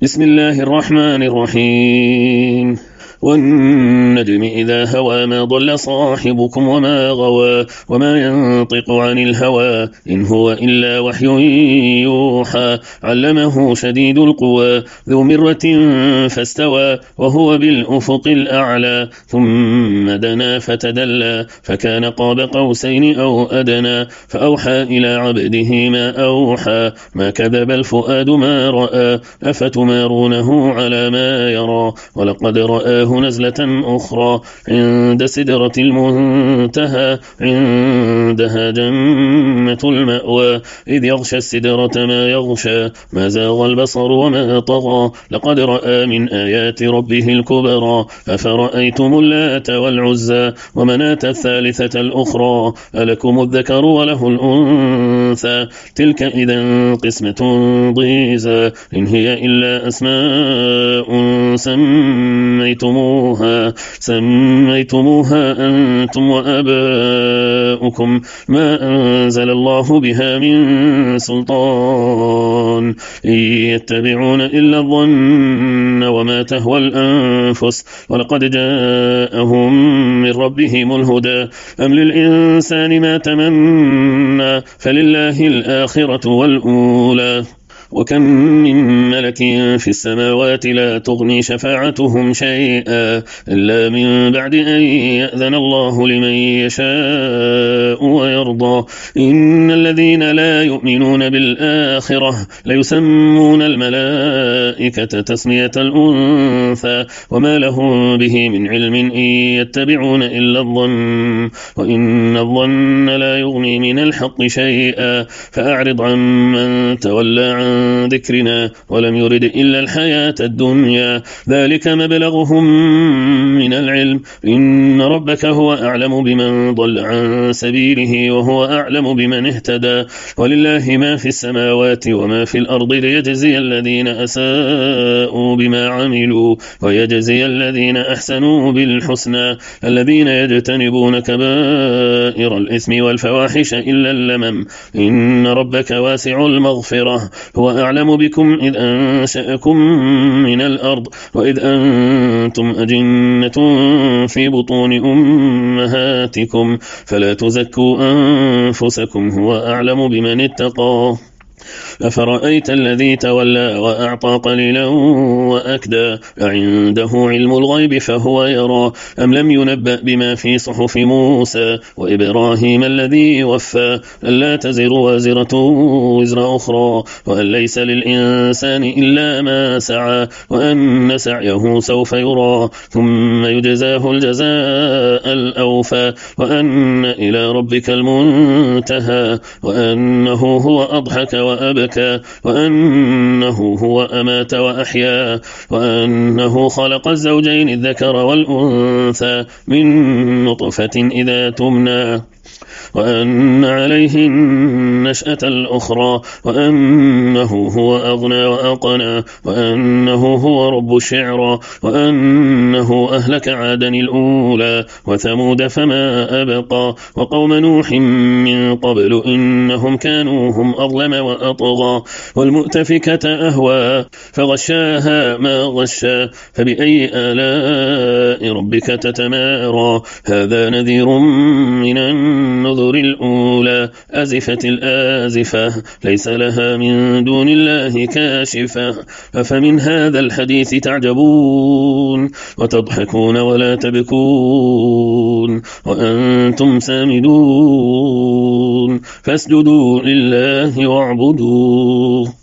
بسم الله الرحمن الرحيم. والنجم إذا هوى ما ضل صاحبكم وما غوى وما ينطق عن الهوى إن هو إلا وحي يوحى علمه شديد القوى ذو مرة فاستوى وهو بالأفق الأعلى ثم دنا فتدلى فكان قاب قوسين أو أدنى فأوحى إلى عبده ما أوحى ما كذب الفؤاد ما رأى أفتمارونه على ما يرى ولقد رآه نزلة أخرى عند سدرة المنتهى عندها جنة المأوى إذ يغشى السدرة ما يغشى ما زاغ البصر وما طغى لقد رأى من آيات ربه الكبرى أفرأيتم اللات والعزى ومناة الثالثة الأخرى ألكم الذكر وله الأنثى تلك إذا قسمة ضيزى إن هي إلا أسماء سميتموها أنتم وآباؤكم ما أنزل الله بها من سلطان إن يتبعون إلا الظن وما تهوى الأنفس ولقد جاءهم من ربهم الهدى أم للإنسان ما تمنى فلله الآخرة والأولى وكم من ملك في السماوات لا تغني شفاعتهم شيئا إلا من بعد أن يأذن الله لمن يشاء ويرضى إن الذين لا يؤمنون بالآخرة ليسمون الملائكة تسمية الأنثى وما لهم به من علم إن يتبعون إلا الظن وإن الظن لا يغني من الحق شيئا فأعرض عن من تولى عن ذكرنا ولم يرد إلا الحياة الدنيا ذلك مبلغهم من العلم إن ربك هو أعلم بمن ضل عن سبيله وهو أعلم بمن اهتدى ولله ما في السماوات وما في الأرض ليجزي الذين أساءوا بما عملوا ويجزي الذين أحسنوا بالحسنى الذين يجتنبون كبائر الإثم والفواحش إلا اللمم إن ربك واسع المغفرة هو أعلم بكم إذ أنشأكم من الأرض وإذ أنتم أجنة في بطون أمهاتكم فلا تزكوا أنفسكم هو أعلم بمن اتقى أفرأيت الذي تولى وأعطى قليلا وأكدى أعنده علم الغيب فهو يرى أم لم ينبأ بما في صحف موسى وإبراهيم الذي وفى ألا تزر وازرة وزر أخرى وأن ليس للإنسان إلا ما سعى وأن سعيه سوف يرى ثم يجزاه الجزاء الأوفى وأن إلى ربك المنتهى وأنه هو أضحك وأبكى وأنه هو أمات وأحيا وأنه خلق الزوجين الذكر والأنثى من نطفة إذا تمنى وأن عليه النشأة الأخرى وأنه هو أغنى وأقنى وأنه هو رب الشعرى وأنه أهلك عادا الأولى وثمود فما أبقى وقوم نوح من قبل إنهم كانوا هم أظلم وأطغى والمؤتفكة أهوى فغشاها ما غشى فبأي آلاء ربك تتمارى هذا نذير من النذر الأولى أزفت الآزفة ليس لها من دون الله كاشفة أفمن هذا الحديث تعجبون وتضحكون ولا تبكون وأنتم سامدون فاسجدوا لله واعبدوه